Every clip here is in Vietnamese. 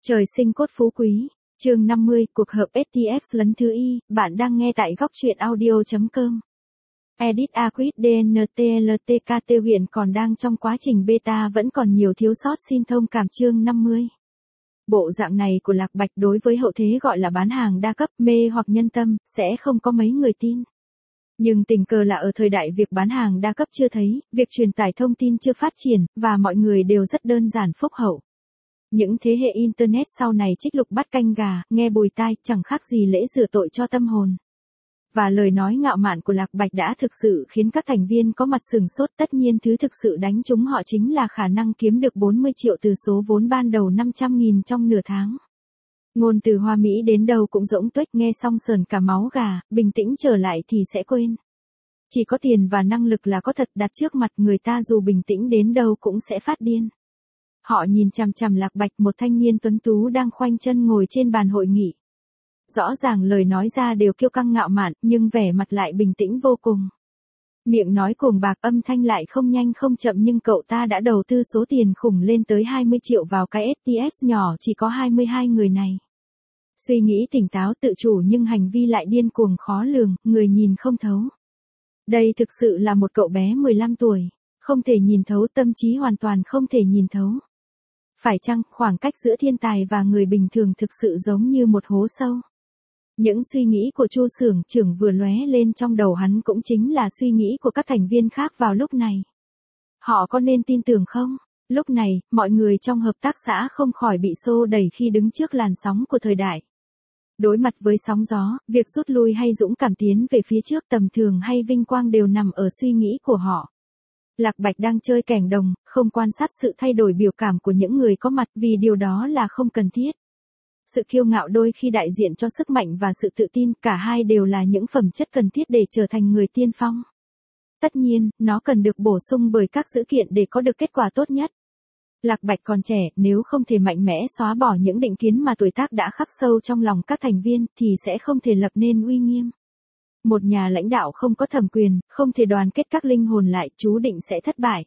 Trời sinh cốt phú quý, chương 50, cuộc hợp FTX lần thứ Y, bạn đang nghe tại góc truyện audio.com. Edit Aquis DNTLTKT hiện còn đang trong quá trình beta vẫn còn nhiều thiếu sót, xin thông cảm chương 50. Bộ dạng này của Lạc Bạch đối với hậu thế gọi là bán hàng đa cấp, mê hoặc nhân tâm, sẽ không có mấy người tin. Nhưng tình cờ là ở thời đại việc bán hàng đa cấp chưa thấy, việc truyền tải thông tin chưa phát triển, và mọi người đều rất đơn giản phúc hậu. Những thế hệ Internet sau này trích lục bắt canh gà, nghe bùi tai, chẳng khác gì lễ rửa tội cho tâm hồn. Và lời nói ngạo mạn của Lạc Bạch đã thực sự khiến các thành viên có mặt sửng sốt. Tất nhiên thứ thực sự đánh trúng họ chính là khả năng kiếm được 40 triệu từ số vốn ban đầu 500.000 trong nửa tháng. Ngôn từ hoa mỹ đến đâu cũng rỗng tuếch, nghe xong sờn cả máu gà, bình tĩnh trở lại thì sẽ quên. Chỉ có tiền và năng lực là có thật đặt trước mặt người ta, dù bình tĩnh đến đâu cũng sẽ phát điên. Họ nhìn chằm chằm Lạc Bạch, một thanh niên tuấn tú đang khoanh chân ngồi trên bàn hội nghị. Rõ ràng lời nói ra đều kiêu căng ngạo mạn, nhưng vẻ mặt lại bình tĩnh vô cùng. Miệng nói cuồng bạc, âm thanh lại không nhanh không chậm, nhưng cậu ta đã đầu tư số tiền khủng lên tới 20 triệu vào cái FTX nhỏ chỉ có 22 người này. Suy nghĩ tỉnh táo tự chủ nhưng hành vi lại điên cuồng khó lường, người nhìn không thấu. Đây thực sự là một cậu bé 15 tuổi, không thể nhìn thấu, tâm trí hoàn toàn không thể nhìn thấu. Phải chăng khoảng cách giữa thiên tài và người bình thường thực sự giống như một hố sâu? Những suy nghĩ của Chu xưởng trưởng vừa lóe lên trong đầu hắn cũng chính là suy nghĩ của các thành viên khác vào lúc này. Họ có nên tin tưởng không? Lúc này, mọi người trong hợp tác xã không khỏi bị xô đẩy khi đứng trước làn sóng của thời đại. Đối mặt với sóng gió, việc rút lui hay dũng cảm tiến về phía trước, tầm thường hay vinh quang đều nằm ở suy nghĩ của họ. Lạc Bạch đang chơi kèn đồng, không quan sát sự thay đổi biểu cảm của những người có mặt vì điều đó là không cần thiết. Sự kiêu ngạo đôi khi đại diện cho sức mạnh và sự tự tin, cả hai đều là những phẩm chất cần thiết để trở thành người tiên phong. Tất nhiên, nó cần được bổ sung bởi các dữ kiện để có được kết quả tốt nhất. Lạc Bạch còn trẻ, nếu không thể mạnh mẽ xóa bỏ những định kiến mà tuổi tác đã khắc sâu trong lòng các thành viên, thì sẽ không thể lập nên uy nghiêm. Một nhà lãnh đạo không có thẩm quyền, không thể đoàn kết các linh hồn lại, chú định sẽ thất bại.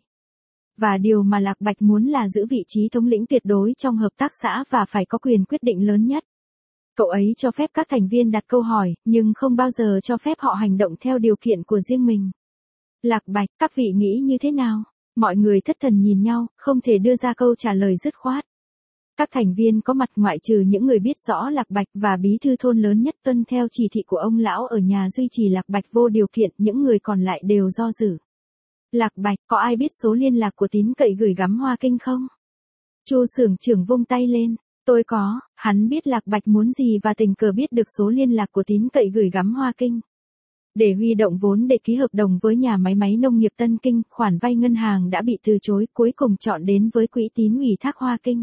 Và điều mà Lạc Bạch muốn là giữ vị trí thống lĩnh tuyệt đối trong hợp tác xã và phải có quyền quyết định lớn nhất. Cậu ấy cho phép các thành viên đặt câu hỏi, nhưng không bao giờ cho phép họ hành động theo điều kiện của riêng mình. Lạc Bạch, các vị nghĩ như thế nào? Mọi người thất thần nhìn nhau, không thể đưa ra câu trả lời dứt khoát. Các thành viên có mặt ngoại trừ những người biết rõ Lạc Bạch và bí thư thôn lớn nhất tuân theo chỉ thị của ông lão ở nhà duy trì Lạc Bạch vô điều kiện, những người còn lại đều do dự. Lạc Bạch, có ai biết số liên lạc của tín cậy gửi gắm Hoa Kinh không? Chu xưởng trưởng vung tay lên. Tôi có. Hắn biết Lạc Bạch muốn gì và tình cờ biết được số liên lạc của tín cậy gửi gắm Hoa Kinh. Để huy động vốn để ký hợp đồng với nhà máy nông nghiệp Tân Kinh, khoản vay ngân hàng đã bị từ chối, cuối cùng chọn đến với quỹ tín ủy thác Hoa Kinh.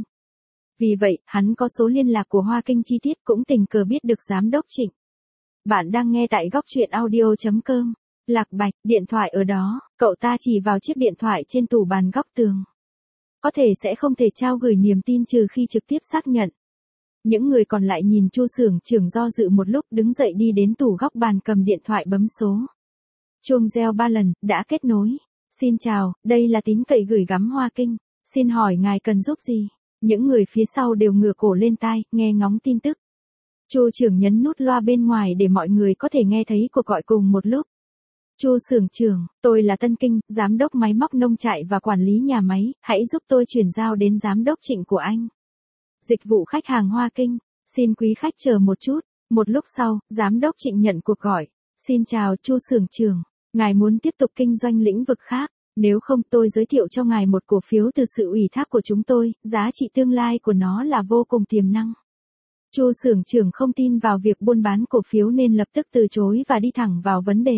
Vì vậy, hắn có số liên lạc của Hoa Kinh chi tiết, cũng tình cờ biết được giám đốc Trịnh. Bạn đang nghe tại góc truyện audio.com. Lạc Bạch, điện thoại ở đó, cậu ta chỉ vào chiếc điện thoại trên tủ bàn góc tường. Có thể sẽ không thể trao gửi niềm tin trừ khi trực tiếp xác nhận. Những người còn lại nhìn Chu xưởng trưởng do dự một lúc, đứng dậy đi đến tủ góc bàn, cầm điện thoại bấm số. Chuông reo 3 lần, đã kết nối. Xin chào, đây là tín cậy gửi gắm Hoa Kinh. Xin hỏi ngài cần giúp gì? Những người phía sau đều ngửa cổ lên tai, nghe ngóng tin tức. Chu trưởng nhấn nút loa bên ngoài để mọi người có thể nghe thấy cuộc gọi cùng một lúc. Chu xưởng trưởng, tôi là Tân Kinh, giám đốc máy móc nông trại và quản lý nhà máy, hãy giúp tôi chuyển giao đến giám đốc Trịnh của anh. Dịch vụ khách hàng Hoa Kinh, xin quý khách chờ một chút. Một lúc sau, giám đốc Trịnh nhận cuộc gọi. Xin chào Chu xưởng trưởng, ngài muốn tiếp tục kinh doanh lĩnh vực khác? Nếu không, tôi giới thiệu cho ngài một cổ phiếu từ sự ủy thác của chúng tôi, giá trị tương lai của nó là vô cùng tiềm năng. Chu xưởng trưởng không tin vào việc buôn bán cổ phiếu nên lập tức từ chối và đi thẳng vào vấn đề.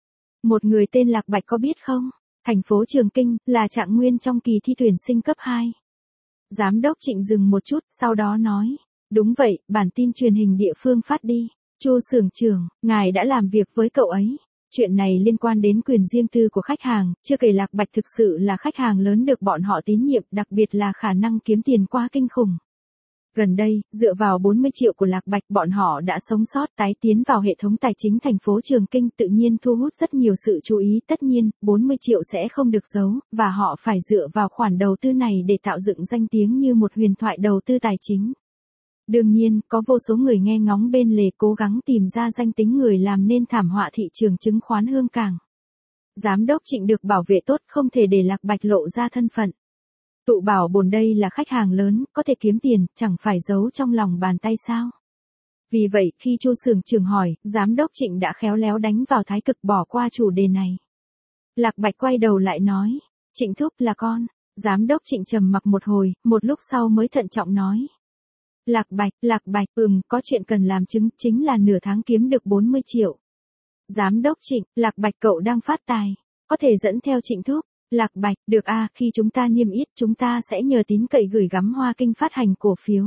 Một người tên Lạc Bạch có biết không? Thành phố Trường Kinh, là trạng nguyên trong kỳ thi tuyển sinh cấp 2. Giám đốc Trịnh dừng một chút, sau đó nói. Đúng vậy, bản tin truyền hình địa phương phát đi. Chu xưởng trưởng, ngài đã làm việc với cậu ấy. Chuyện này liên quan đến quyền riêng tư của khách hàng, chưa kể Lạc Bạch thực sự là khách hàng lớn được bọn họ tín nhiệm, đặc biệt là khả năng kiếm tiền quá kinh khủng. Gần đây, dựa vào 40 triệu của Lạc Bạch, bọn họ đã sống sót, tái tiến vào hệ thống tài chính thành phố Trường Kinh, tự nhiên thu hút rất nhiều sự chú ý. Tất nhiên, 40 triệu sẽ không được giấu, và họ phải dựa vào khoản đầu tư này để tạo dựng danh tiếng như một huyền thoại đầu tư tài chính. Đương nhiên, có vô số người nghe ngóng bên lề cố gắng tìm ra danh tính người làm nên thảm họa thị trường chứng khoán Hương Cảng. Giám đốc Trịnh được bảo vệ tốt, không thể để Lạc Bạch lộ ra thân phận. Tụ bảo bồn đây là khách hàng lớn, có thể kiếm tiền, chẳng phải giấu trong lòng bàn tay sao. Vì vậy, khi Chu Xưởng Trưởng hỏi, giám đốc Trịnh đã khéo léo đánh vào thái cực bỏ qua chủ đề này. Lạc Bạch quay đầu lại nói, Trịnh thúc là con. Giám đốc Trịnh trầm mặc một hồi, một lúc sau mới thận trọng nói. Lạc Bạch, có chuyện cần làm chứng, chính là nửa tháng kiếm được 40 triệu. Giám đốc Trịnh, Lạc Bạch cậu đang phát tài, có thể dẫn theo Trịnh thúc. Lạc Bạch, được khi chúng ta niêm yết chúng ta sẽ nhờ tín cậy gửi gắm Hoa Kinh phát hành cổ phiếu.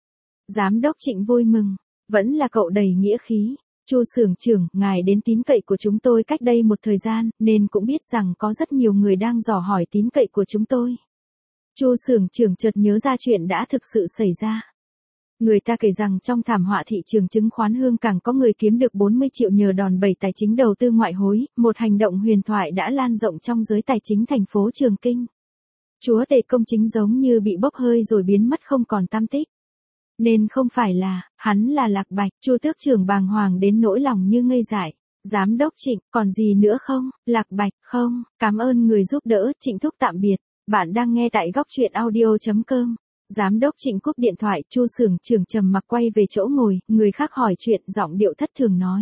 Giám đốc Trịnh vui mừng, vẫn là cậu đầy nghĩa khí. Chu Xưởng Trưởng, ngài đến tín cậy của chúng tôi cách đây một thời gian, nên cũng biết rằng có rất nhiều người đang dò hỏi tín cậy của chúng tôi. Chu Xưởng Trưởng chợt nhớ ra chuyện đã thực sự xảy ra. Người ta kể rằng trong thảm họa thị trường chứng khoán Hương Cảng có người kiếm được 40 triệu nhờ đòn bẩy tài chính đầu tư ngoại hối, một hành động huyền thoại đã lan rộng trong giới tài chính thành phố Trường Kinh. Chúa tể công chính giống như bị bốc hơi rồi biến mất không còn tăm tích. Nên không phải là, hắn là Lạc Bạch. Chu Tước Trưởng bàng hoàng đến nỗi lòng như ngây dại. Giám đốc Trịnh, còn gì nữa không? Lạc Bạch, không, cảm ơn người giúp đỡ, Trịnh thúc tạm biệt. Bạn đang nghe tại góc truyện audio.com. Giám đốc Trịnh cúp điện thoại, Chu Xưởng Trưởng trầm mặc quay về chỗ ngồi, người khác hỏi chuyện, giọng điệu thất thường nói.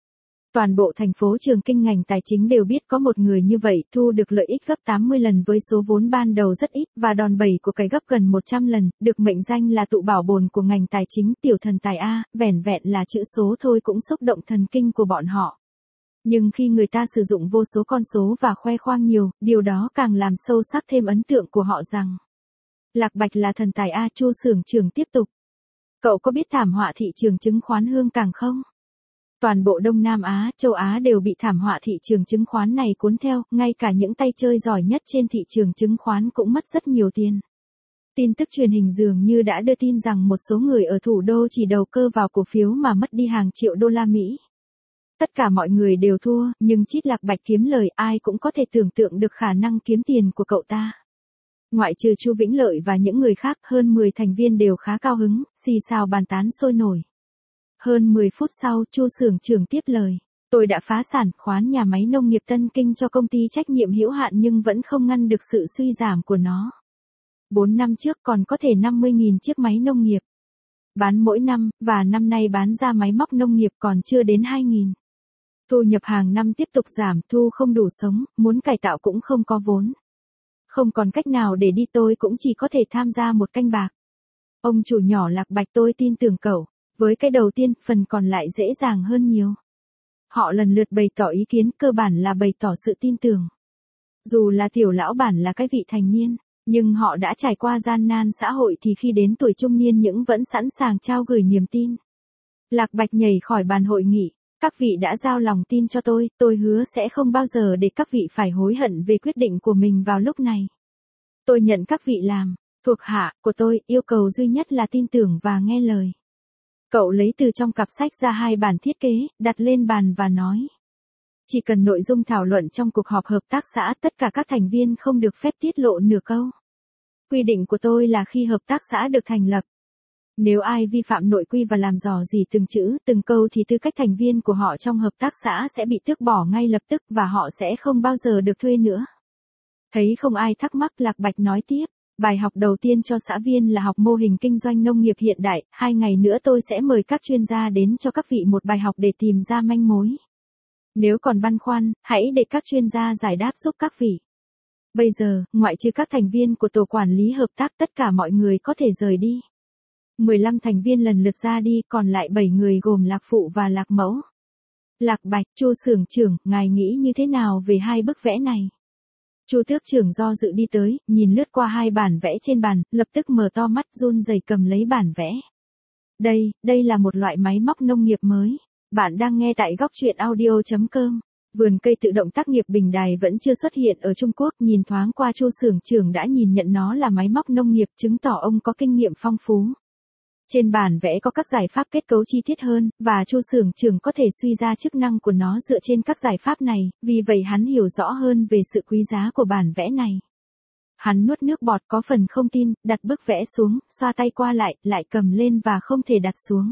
Toàn bộ thành phố Trường Kinh ngành tài chính đều biết có một người như vậy, thu được lợi ích gấp 80 lần với số vốn ban đầu rất ít, và đòn bẩy của cái gấp gần 100 lần, được mệnh danh là tụ bảo bồn của ngành tài chính, tiểu thần tài vẻn vẹn là chữ số thôi cũng xúc động thần kinh của bọn họ. Nhưng khi người ta sử dụng vô số con số và khoe khoang nhiều, điều đó càng làm sâu sắc thêm ấn tượng của họ rằng Lạc Bạch là thần tài Chu Xưởng Trưởng tiếp tục. Cậu có biết thảm họa thị trường chứng khoán Hương Cảng không? Toàn bộ Đông Nam Á, châu Á đều bị thảm họa thị trường chứng khoán này cuốn theo, ngay cả những tay chơi giỏi nhất trên thị trường chứng khoán cũng mất rất nhiều tiền. Tin tức truyền hình dường như đã đưa tin rằng một số người ở thủ đô chỉ đầu cơ vào cổ phiếu mà mất đi hàng triệu đô la Mỹ. Tất cả mọi người đều thua, nhưng chít Lạc Bạch kiếm lời, ai cũng có thể tưởng tượng được khả năng kiếm tiền của cậu ta. Ngoại trừ Chu Vĩnh Lợi và những người khác, hơn 10 thành viên đều khá cao hứng, xì xào bàn tán sôi nổi. Hơn 10 phút sau, Chu Xưởng Trưởng tiếp lời. Tôi đã phá sản, khoán nhà máy nông nghiệp Tân Kinh cho công ty trách nhiệm hữu hạn nhưng vẫn không ngăn được sự suy giảm của nó. 4 năm trước còn có thể 50.000 chiếc máy nông nghiệp bán mỗi năm, và năm nay bán ra máy móc nông nghiệp còn chưa đến 2.000. Thu nhập hàng năm tiếp tục giảm, thu không đủ sống, muốn cải tạo cũng không có vốn. Không còn cách nào để đi, tôi cũng chỉ có thể tham gia một canh bạc. Ông chủ nhỏ Lạc Bạch, tôi tin tưởng cậu. Với cái đầu tiên, phần còn lại dễ dàng hơn nhiều. Họ lần lượt bày tỏ ý kiến, cơ bản là bày tỏ sự tin tưởng. Dù là tiểu lão bản là cái vị thành niên, nhưng họ đã trải qua gian nan xã hội thì khi đến tuổi trung niên những vẫn sẵn sàng trao gửi niềm tin. Lạc Bạch nhảy khỏi bàn hội nghị. Các vị đã giao lòng tin cho tôi hứa sẽ không bao giờ để các vị phải hối hận về quyết định của mình vào lúc này. Tôi nhận các vị làm thuộc hạ của tôi, yêu cầu duy nhất là tin tưởng và nghe lời. Cậu lấy từ trong cặp sách ra 2 bản thiết kế, đặt lên bàn và nói. Chỉ cần nội dung thảo luận trong cuộc họp hợp tác xã, tất cả các thành viên không được phép tiết lộ nửa câu. Quy định của tôi là khi hợp tác xã được thành lập, nếu ai vi phạm nội quy và làm rò rỉ từng chữ, từng câu thì tư cách thành viên của họ trong hợp tác xã sẽ bị tước bỏ ngay lập tức và họ sẽ không bao giờ được thuê nữa. Thấy không ai thắc mắc, Lạc Bạch nói tiếp. Bài học đầu tiên cho xã viên là học mô hình kinh doanh nông nghiệp hiện đại. 2 ngày nữa tôi sẽ mời các chuyên gia đến cho các vị một bài học để tìm ra manh mối. Nếu còn băn khoăn, hãy để các chuyên gia giải đáp giúp các vị. Bây giờ, ngoại trừ các thành viên của tổ quản lý hợp tác, tất cả mọi người có thể rời đi. 15 thành viên lần lượt ra đi, còn lại 7 người gồm Lạc Phụ và Lạc Mẫu. Lạc Bạch, Chu Xưởng Trưởng, ngài nghĩ như thế nào về 2 bức vẽ này? Chu Tước Trưởng do dự đi tới, nhìn lướt qua 2 bản vẽ trên bàn, lập tức mở to mắt run rẩy cầm lấy bản vẽ. Đây là một loại máy móc nông nghiệp mới. Bạn đang nghe tại góc truyện audio.com. Vườn cây tự động tác nghiệp bình đài vẫn chưa xuất hiện ở Trung Quốc, nhìn thoáng qua Chu Xưởng Trưởng đã nhìn nhận nó là máy móc nông nghiệp, chứng tỏ ông có kinh nghiệm phong phú. Trên bản vẽ có các giải pháp kết cấu chi tiết hơn, và Chu Xưởng Trưởng có thể suy ra chức năng của nó dựa trên các giải pháp này, vì vậy hắn hiểu rõ hơn về sự quý giá của bản vẽ này. Hắn nuốt nước bọt có phần không tin, đặt bức vẽ xuống, xoa tay qua lại cầm lên và không thể đặt xuống.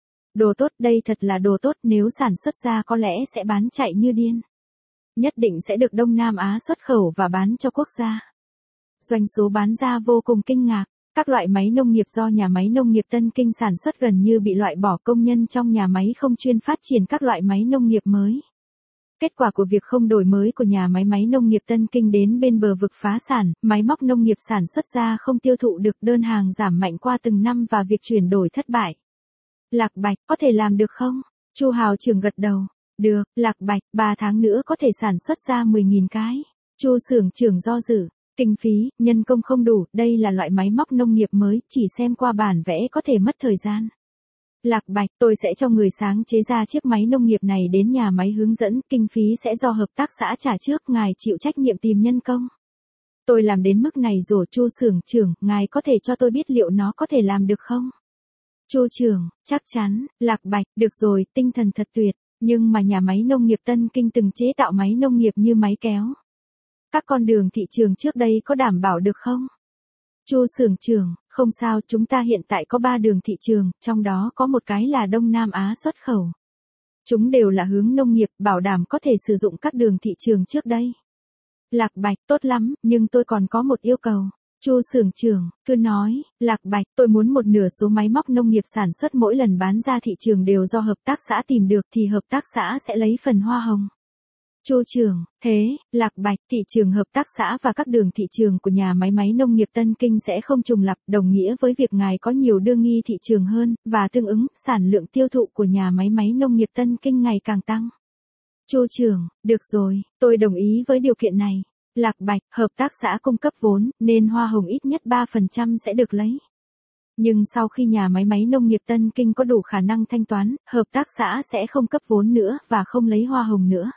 Đồ tốt, đây thật là đồ tốt, nếu sản xuất ra có lẽ sẽ bán chạy như điên. Nhất định sẽ được Đông Nam Á xuất khẩu và bán cho quốc gia. Doanh số bán ra vô cùng kinh ngạc. Các loại máy nông nghiệp do nhà máy nông nghiệp Tân Kinh sản xuất gần như bị loại bỏ, công nhân trong nhà máy không chuyên phát triển các loại máy nông nghiệp mới. Kết quả của việc không đổi mới của nhà máy nông nghiệp Tân Kinh đến bên bờ vực phá sản, máy móc nông nghiệp sản xuất ra không tiêu thụ được, đơn hàng giảm mạnh qua từng năm và việc chuyển đổi thất bại. Lạc Bạch, có thể làm được không? Chu Hào Trưởng gật đầu. Được, Lạc Bạch, 3 tháng nữa có thể sản xuất ra 10.000 cái. Chu Xưởng Trưởng do dự. Kinh phí, nhân công không đủ, đây là loại máy móc nông nghiệp mới, chỉ xem qua bản vẽ có thể mất thời gian. Lạc Bạch, tôi sẽ cho người sáng chế ra chiếc máy nông nghiệp này đến nhà máy hướng dẫn, kinh phí sẽ do hợp tác xã trả trước, ngài chịu trách nhiệm tìm nhân công. Tôi làm đến mức này rồi, Chu Xưởng Trưởng, ngài có thể cho tôi biết liệu nó có thể làm được không? Chu Trưởng, chắc chắn. Lạc Bạch, được rồi, tinh thần thật tuyệt, nhưng mà nhà máy nông nghiệp Tân Kinh từng chế tạo máy nông nghiệp như máy kéo. Các con đường thị trường trước đây có đảm bảo được không? Chu Xưởng Trưởng, không sao, chúng ta hiện tại có 3 đường thị trường, trong đó có một cái là Đông Nam Á xuất khẩu. Chúng đều là hướng nông nghiệp, bảo đảm có thể sử dụng các đường thị trường trước đây. Lạc Bạch, tốt lắm, nhưng tôi còn có một yêu cầu. Chu Xưởng Trưởng, cứ nói. Lạc Bạch, tôi muốn một nửa số máy móc nông nghiệp sản xuất mỗi lần bán ra thị trường đều do hợp tác xã tìm được thì hợp tác xã sẽ lấy phần hoa hồng. Chu Trưởng, thế, Lạc Bạch, thị trường hợp tác xã và các đường thị trường của nhà máy nông nghiệp Tân Kinh sẽ không trùng lặp, đồng nghĩa với việc ngài có nhiều đương nghi thị trường hơn, và tương ứng, sản lượng tiêu thụ của nhà máy nông nghiệp Tân Kinh ngày càng tăng. Chu Trưởng, được rồi, tôi đồng ý với điều kiện này. Lạc Bạch, hợp tác xã cung cấp vốn, nên hoa hồng ít nhất 3% sẽ được lấy. Nhưng sau khi nhà máy nông nghiệp Tân Kinh có đủ khả năng thanh toán, hợp tác xã sẽ không cấp vốn nữa, và không lấy hoa hồng nữa.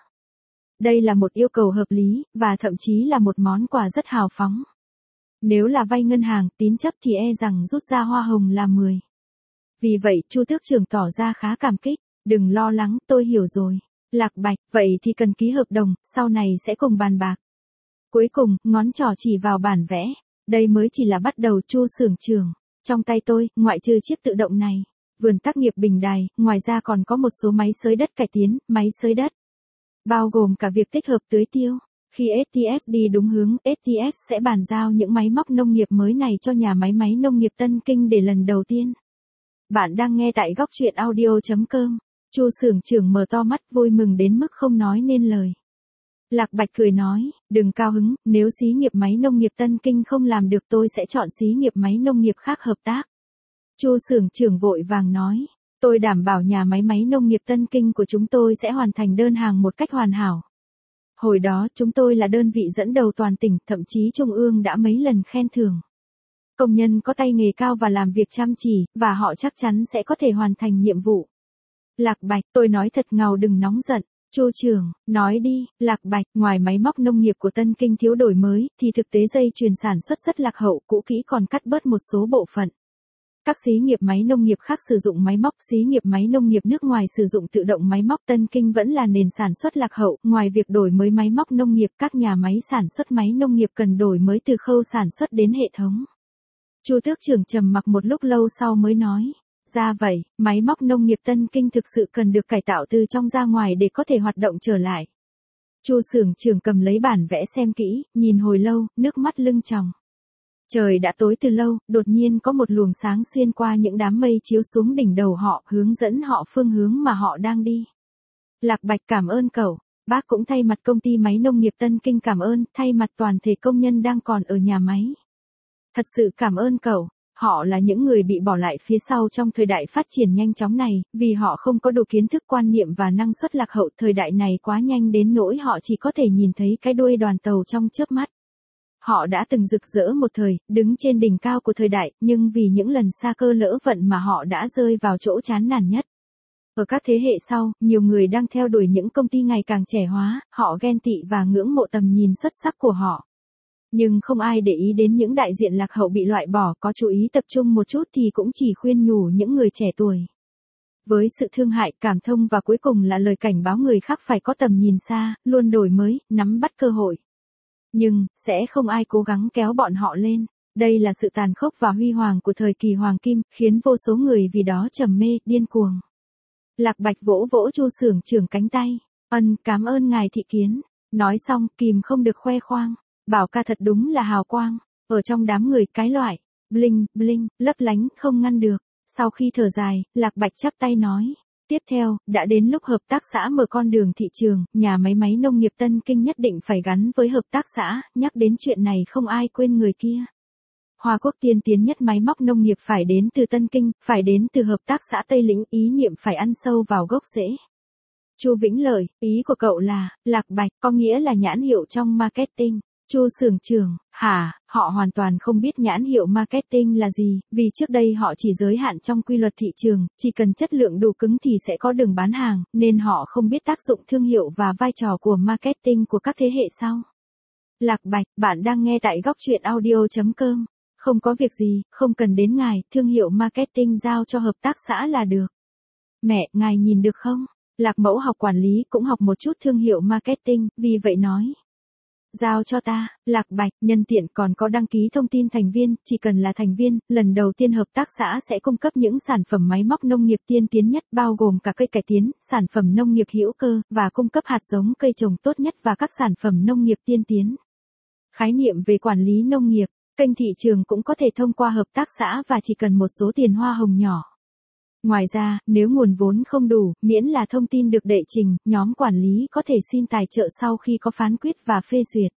Đây là một yêu cầu hợp lý, và thậm chí là một món quà rất hào phóng. Nếu là vay ngân hàng, tín chấp thì e rằng rút ra hoa hồng là 10. Vì vậy, Chu Tước Trưởng tỏ ra khá cảm kích. Đừng lo lắng, tôi hiểu rồi. Lạc Bạch, vậy thì cần ký hợp đồng, sau này sẽ cùng bàn bạc. Cuối cùng, ngón trỏ chỉ vào bản vẽ. Đây mới chỉ là bắt đầu, Chu Xưởng Trưởng. Trong tay tôi, ngoại trừ chiếc tự động này, vườn tác nghiệp bình đài, ngoài ra còn có một số máy xới đất cải tiến, máy xới đất. Bao gồm cả việc tích hợp tưới tiêu. Khi STS đi đúng hướng, STS sẽ bàn giao những máy móc nông nghiệp mới này cho nhà máy nông nghiệp Tân Kinh để lần đầu tiên. Bạn đang nghe tại góc truyện audio.com. Chu Xưởng Trưởng mở to mắt vui mừng đến mức không nói nên lời. Lạc Bạch cười nói, đừng cao hứng, nếu xí nghiệp máy nông nghiệp Tân Kinh không làm được tôi sẽ chọn xí nghiệp máy nông nghiệp khác hợp tác. Chu Xưởng Trưởng vội vàng nói, tôi đảm bảo nhà máy nông nghiệp Tân Kinh của chúng tôi sẽ hoàn thành đơn hàng một cách hoàn hảo. Hồi đó chúng tôi là đơn vị dẫn đầu toàn tỉnh, thậm chí Trung ương đã mấy lần khen thưởng. Công nhân có tay nghề cao và làm việc chăm chỉ, và họ chắc chắn sẽ có thể hoàn thành nhiệm vụ. Lạc Bạch, tôi nói thật ngầu, đừng nóng giận. Chu Trưởng, nói đi. Lạc Bạch, ngoài máy móc nông nghiệp của Tân Kinh thiếu đổi mới, thì thực tế dây chuyền sản xuất rất lạc hậu, cũ kỹ còn cắt bớt một số bộ phận. Các xí nghiệp máy nông nghiệp khác sử dụng máy móc, xí nghiệp máy nông nghiệp nước ngoài sử dụng tự động máy móc, Tân Kinh vẫn là nền sản xuất lạc hậu. Ngoài việc đổi mới máy móc nông nghiệp, các nhà máy sản xuất máy nông nghiệp cần đổi mới từ khâu sản xuất đến hệ thống. Chu Tước Trưởng trầm mặc một lúc lâu sau mới nói. Ra vậy, máy móc nông nghiệp Tân Kinh thực sự cần được cải tạo từ trong ra ngoài để có thể hoạt động trở lại. Chu Xưởng Trưởng cầm lấy bản vẽ xem kỹ, nhìn hồi lâu, nước mắt lưng tròng. Trời đã tối từ lâu, đột nhiên có một luồng sáng xuyên qua những đám mây chiếu xuống đỉnh đầu họ, hướng dẫn họ phương hướng mà họ đang đi. Lạc Bạch, cảm ơn cậu. Bác cũng thay mặt công ty máy nông nghiệp Tân Kinh cảm ơn, thay mặt toàn thể công nhân đang còn ở nhà máy. Thật sự cảm ơn cậu. Họ là những người bị bỏ lại phía sau trong thời đại phát triển nhanh chóng này, vì họ không có đủ kiến thức, quan niệm và năng suất lạc hậu. Thời đại này quá nhanh đến nỗi họ chỉ có thể nhìn thấy cái đuôi đoàn tàu trong chớp mắt. Họ đã từng rực rỡ một thời, đứng trên đỉnh cao của thời đại, nhưng vì những lần sa cơ lỡ vận mà họ đã rơi vào chỗ chán nản nhất. Ở các thế hệ sau, nhiều người đang theo đuổi những công ty ngày càng trẻ hóa, họ ghen tị và ngưỡng mộ tầm nhìn xuất sắc của họ. Nhưng không ai để ý đến những đại diện lạc hậu bị loại bỏ, có chú ý tập trung một chút thì cũng chỉ khuyên nhủ những người trẻ tuổi. Với sự thương hại, cảm thông và cuối cùng là lời cảnh báo người khác phải có tầm nhìn xa, luôn đổi mới, nắm bắt cơ hội. Nhưng, sẽ không ai cố gắng kéo bọn họ lên. Đây là sự tàn khốc và huy hoàng của thời kỳ hoàng kim, khiến vô số người vì đó trầm mê, điên cuồng. Lạc Bạch vỗ vỗ Chu Xưởng Trưởng cánh tay. Cảm ơn ngài thị kiến. Nói xong, kìm không được khoe khoang. Bảo ca thật đúng là hào quang. Ở trong đám người cái loại. Bling, bling, lấp lánh, không ngăn được. Sau khi thở dài, Lạc Bạch chắp tay nói. Tiếp theo, đã đến lúc hợp tác xã mở con đường thị trường, nhà máy nông nghiệp Tân Kinh nhất định phải gắn với hợp tác xã, nhắc đến chuyện này không ai quên người kia. Hoa Quốc tiên tiến nhất máy móc nông nghiệp phải đến từ Tân Kinh, phải đến từ hợp tác xã Tây Lĩnh, ý niệm phải ăn sâu vào gốc rễ. Chu Vĩnh Lợi, ý của cậu là, Lạc Bạch, có nghĩa là nhãn hiệu trong marketing. Chu Xưởng Trưởng, hả, họ hoàn toàn không biết nhãn hiệu marketing là gì, vì trước đây họ chỉ giới hạn trong quy luật thị trường, chỉ cần chất lượng đủ cứng thì sẽ có đường bán hàng, nên họ không biết tác dụng thương hiệu và vai trò của marketing của các thế hệ sau. Lạc Bạch, bạn đang nghe tại góc truyện audio.com. Không có việc gì, không cần đến ngài, thương hiệu marketing giao cho hợp tác xã là được. Mẹ, ngài nhìn được không? Lạc Mẫu học quản lý cũng học một chút thương hiệu marketing, vì vậy nói. Giao cho ta, Lạc Bạch, nhân tiện còn có đăng ký thông tin thành viên, chỉ cần là thành viên, lần đầu tiên hợp tác xã sẽ cung cấp những sản phẩm máy móc nông nghiệp tiên tiến nhất bao gồm cả cây cải tiến, sản phẩm nông nghiệp hữu cơ, và cung cấp hạt giống cây trồng tốt nhất và các sản phẩm nông nghiệp tiên tiến. Khái niệm về quản lý nông nghiệp, kênh thị trường cũng có thể thông qua hợp tác xã và chỉ cần một số tiền hoa hồng nhỏ. Ngoài ra, nếu nguồn vốn không đủ, miễn là thông tin được đệ trình, nhóm quản lý có thể xin tài trợ sau khi có phán quyết và phê duyệt.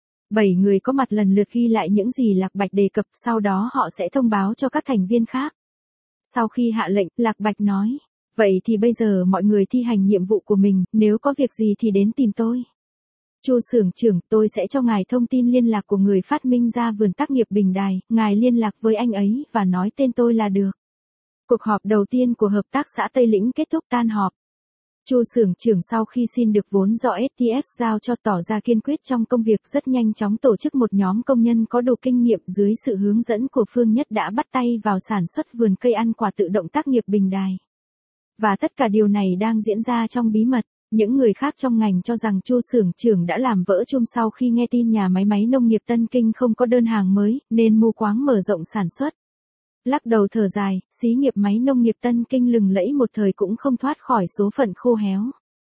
7 người có mặt lần lượt ghi lại những gì Lạc Bạch đề cập, sau đó họ sẽ thông báo cho các thành viên khác. Sau khi hạ lệnh, Lạc Bạch nói, vậy thì bây giờ mọi người thi hành nhiệm vụ của mình, nếu có việc gì thì đến tìm tôi. Chu Xưởng Trưởng, tôi sẽ cho ngài thông tin liên lạc của người phát minh ra vườn tác nghiệp Bình Đài, ngài liên lạc với anh ấy và nói tên tôi là được. Cuộc họp đầu tiên của hợp tác xã Tây Lĩnh kết thúc tan họp. Chu Xưởng Trưởng sau khi xin được vốn do STS giao cho tỏ ra kiên quyết trong công việc, rất nhanh chóng tổ chức một nhóm công nhân có đủ kinh nghiệm dưới sự hướng dẫn của Phương Nhất đã bắt tay vào sản xuất vườn cây ăn quả tự động tác nghiệp Bình Đài. Và tất cả điều này đang diễn ra trong bí mật. Những người khác trong ngành cho rằng Chu Xưởng Trưởng đã làm vỡ chum sau khi nghe tin nhà máy nông nghiệp Tân Kinh không có đơn hàng mới, nên mù quáng mở rộng sản xuất. Lắc đầu thở dài, xí nghiệp máy nông nghiệp Tân Kinh lừng lẫy một thời cũng không thoát khỏi số phận khô héo.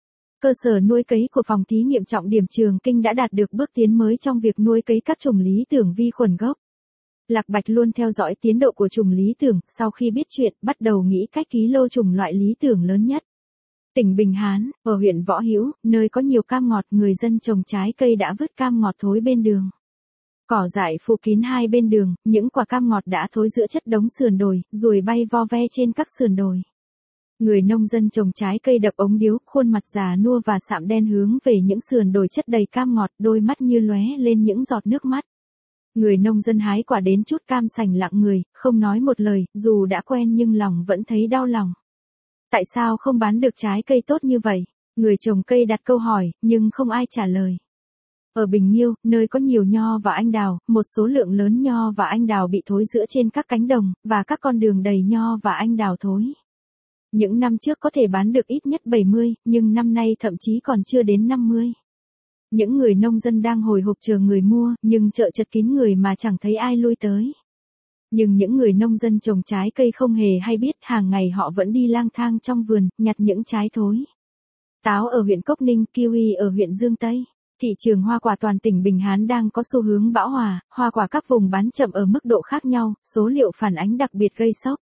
Cơ sở nuôi cấy của phòng thí nghiệm trọng điểm Trường Kinh đã đạt được bước tiến mới trong việc nuôi cấy các chủng lý tưởng vi khuẩn gốc. Lạc Bạch luôn theo dõi tiến độ của chủng lý tưởng, sau khi biết chuyện, bắt đầu nghĩ cách ký lô chủng loại lý tưởng lớn nhất. Tỉnh Bình Hán, ở huyện Võ Hữu, nơi có nhiều cam ngọt, người dân trồng trái cây đã vứt cam ngọt thối bên đường. Cỏ dại phủ kín hai bên đường, những quả cam ngọt đã thối giữa chất đống sườn đồi, ruồi bay vo ve trên các sườn đồi. Người nông dân trồng trái cây đập ống điếu, khuôn mặt già nua và sạm đen hướng về những sườn đồi chất đầy cam ngọt, đôi mắt như lóe lên những giọt nước mắt. Người nông dân hái quả đến chút cam sành lặng người, không nói một lời, dù đã quen nhưng lòng vẫn thấy đau lòng. Tại sao không bán được trái cây tốt như vậy? Người trồng cây đặt câu hỏi, nhưng không ai trả lời. Ở Bình Nhiêu, nơi có nhiều nho và anh đào, một số lượng lớn nho và anh đào bị thối rữa trên các cánh đồng, và các con đường đầy nho và anh đào thối. Những năm trước có thể bán được ít nhất 70, nhưng năm nay thậm chí còn chưa đến 50. Những người nông dân đang hồi hộp chờ người mua, nhưng chợ chật kín người mà chẳng thấy ai lui tới. Nhưng những người nông dân trồng trái cây không hề hay biết, hàng ngày họ vẫn đi lang thang trong vườn, nhặt những trái thối. Táo ở huyện Cốc Ninh, kiwi ở huyện Dương Tây. Thị trường hoa quả toàn tỉnh Bình Hán đang có xu hướng bão hòa, hoa quả các vùng bán chậm ở mức độ khác nhau, số liệu phản ánh đặc biệt gây sốc.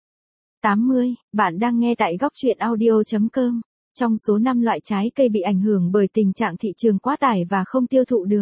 80, bạn đang nghe tại góc truyện audio.com. Trong số 5 loại trái cây bị ảnh hưởng bởi tình trạng thị trường quá tải và không tiêu thụ được.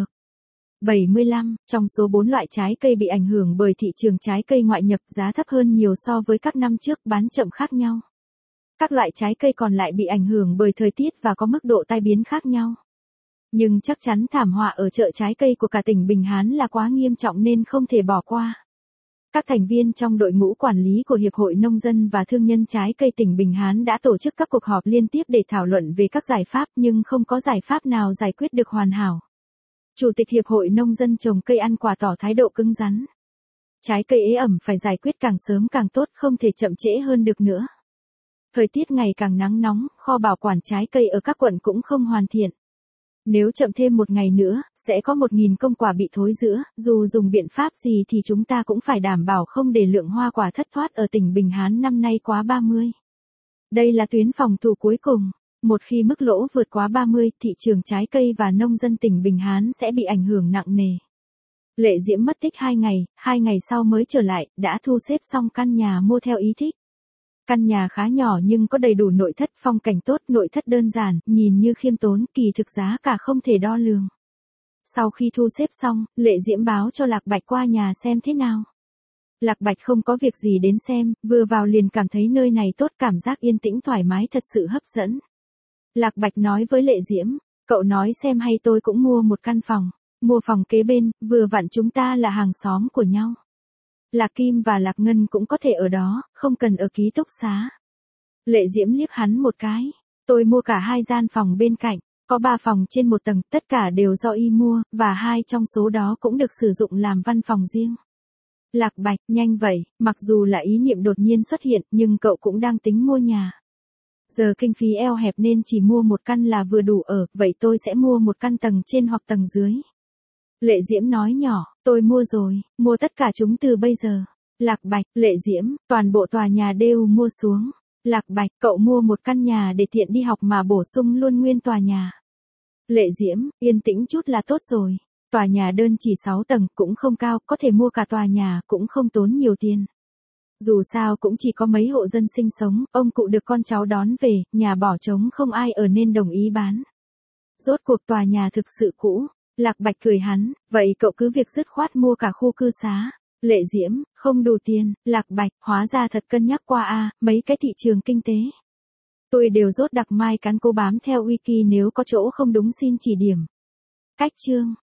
75, trong số 4 loại trái cây bị ảnh hưởng bởi thị trường trái cây ngoại nhập, giá thấp hơn nhiều so với các năm trước, bán chậm khác nhau. Các loại trái cây còn lại bị ảnh hưởng bởi thời tiết và có mức độ tai biến khác nhau. Nhưng chắc chắn thảm họa ở chợ trái cây của cả tỉnh Bình Hán là quá nghiêm trọng nên không thể bỏ qua. Các thành viên trong đội ngũ quản lý của Hiệp hội Nông dân và Thương nhân Trái cây tỉnh Bình Hán đã tổ chức các cuộc họp liên tiếp để thảo luận về các giải pháp, nhưng không có giải pháp nào giải quyết được hoàn hảo. Chủ tịch Hiệp hội Nông dân trồng cây ăn quả tỏ thái độ cứng rắn. Trái cây ế ẩm phải giải quyết càng sớm càng tốt, không thể chậm trễ hơn được nữa. Thời tiết ngày càng nắng nóng, kho bảo quản trái cây ở các quận cũng không hoàn thiện. Nếu chậm thêm một ngày nữa, sẽ có 1.000 công quả bị thối rữa, dù dùng biện pháp gì thì chúng ta cũng phải đảm bảo không để lượng hoa quả thất thoát ở tỉnh Bình Hán năm nay quá 30. Đây là tuyến phòng thủ cuối cùng. Một khi mức lỗ vượt quá 30, thị trường trái cây và nông dân tỉnh Bình Hán sẽ bị ảnh hưởng nặng nề. Lệ Diễm mất tích 2 ngày sau mới trở lại, đã thu xếp xong căn nhà mua theo ý thích. Căn nhà khá nhỏ nhưng có đầy đủ nội thất, phong cảnh tốt, nội thất đơn giản, nhìn như khiêm tốn, kỳ thực giá cả không thể đo lường. Sau khi thu xếp xong, Lệ Diễm báo cho Lạc Bạch qua nhà xem thế nào. Lạc Bạch không có việc gì đến xem, vừa vào liền cảm thấy nơi này tốt, cảm giác yên tĩnh thoải mái thật sự hấp dẫn. Lạc Bạch nói với Lệ Diễm, cậu nói xem hay tôi cũng mua một căn phòng, mua phòng kế bên, vừa vặn chúng ta là hàng xóm của nhau. Lạc Kim và Lạc Ngân cũng có thể ở đó, không cần ở ký túc xá. Lệ Diễm liếc hắn một cái, tôi mua cả 2 gian phòng bên cạnh, có 3 phòng trên 1 tầng, tất cả đều do y mua, và 2 trong số đó cũng được sử dụng làm văn phòng riêng. Lạc Bạch, nhanh vậy, mặc dù là ý niệm đột nhiên xuất hiện, nhưng cậu cũng đang tính mua nhà. Giờ kinh phí eo hẹp nên chỉ mua một căn là vừa đủ ở, vậy tôi sẽ mua một căn tầng trên hoặc tầng dưới. Lệ Diễm nói nhỏ, tôi mua rồi, mua tất cả chúng từ bây giờ. Lạc Bạch, Lệ Diễm, toàn bộ tòa nhà đều mua xuống. Lạc Bạch, cậu mua một căn nhà để tiện đi học mà bổ sung luôn nguyên tòa nhà. Lệ Diễm, yên tĩnh chút là tốt rồi. Tòa nhà đơn chỉ 6 tầng, cũng không cao, có thể mua cả tòa nhà, cũng không tốn nhiều tiền. Dù sao cũng chỉ có mấy hộ dân sinh sống, ông cụ được con cháu đón về, nhà bỏ trống không ai ở nên đồng ý bán. Rốt cuộc tòa nhà thực sự cũ. Lạc Bạch cười hắn, vậy cậu cứ việc dứt khoát mua cả khu cư xá. Lệ Diễm, không đủ tiền. Lạc Bạch, hóa ra thật cân nhắc qua mấy cái thị trường kinh tế. Tôi đều rốt đặc mai cán cô bám theo wiki, nếu có chỗ không đúng xin chỉ điểm. Cách chương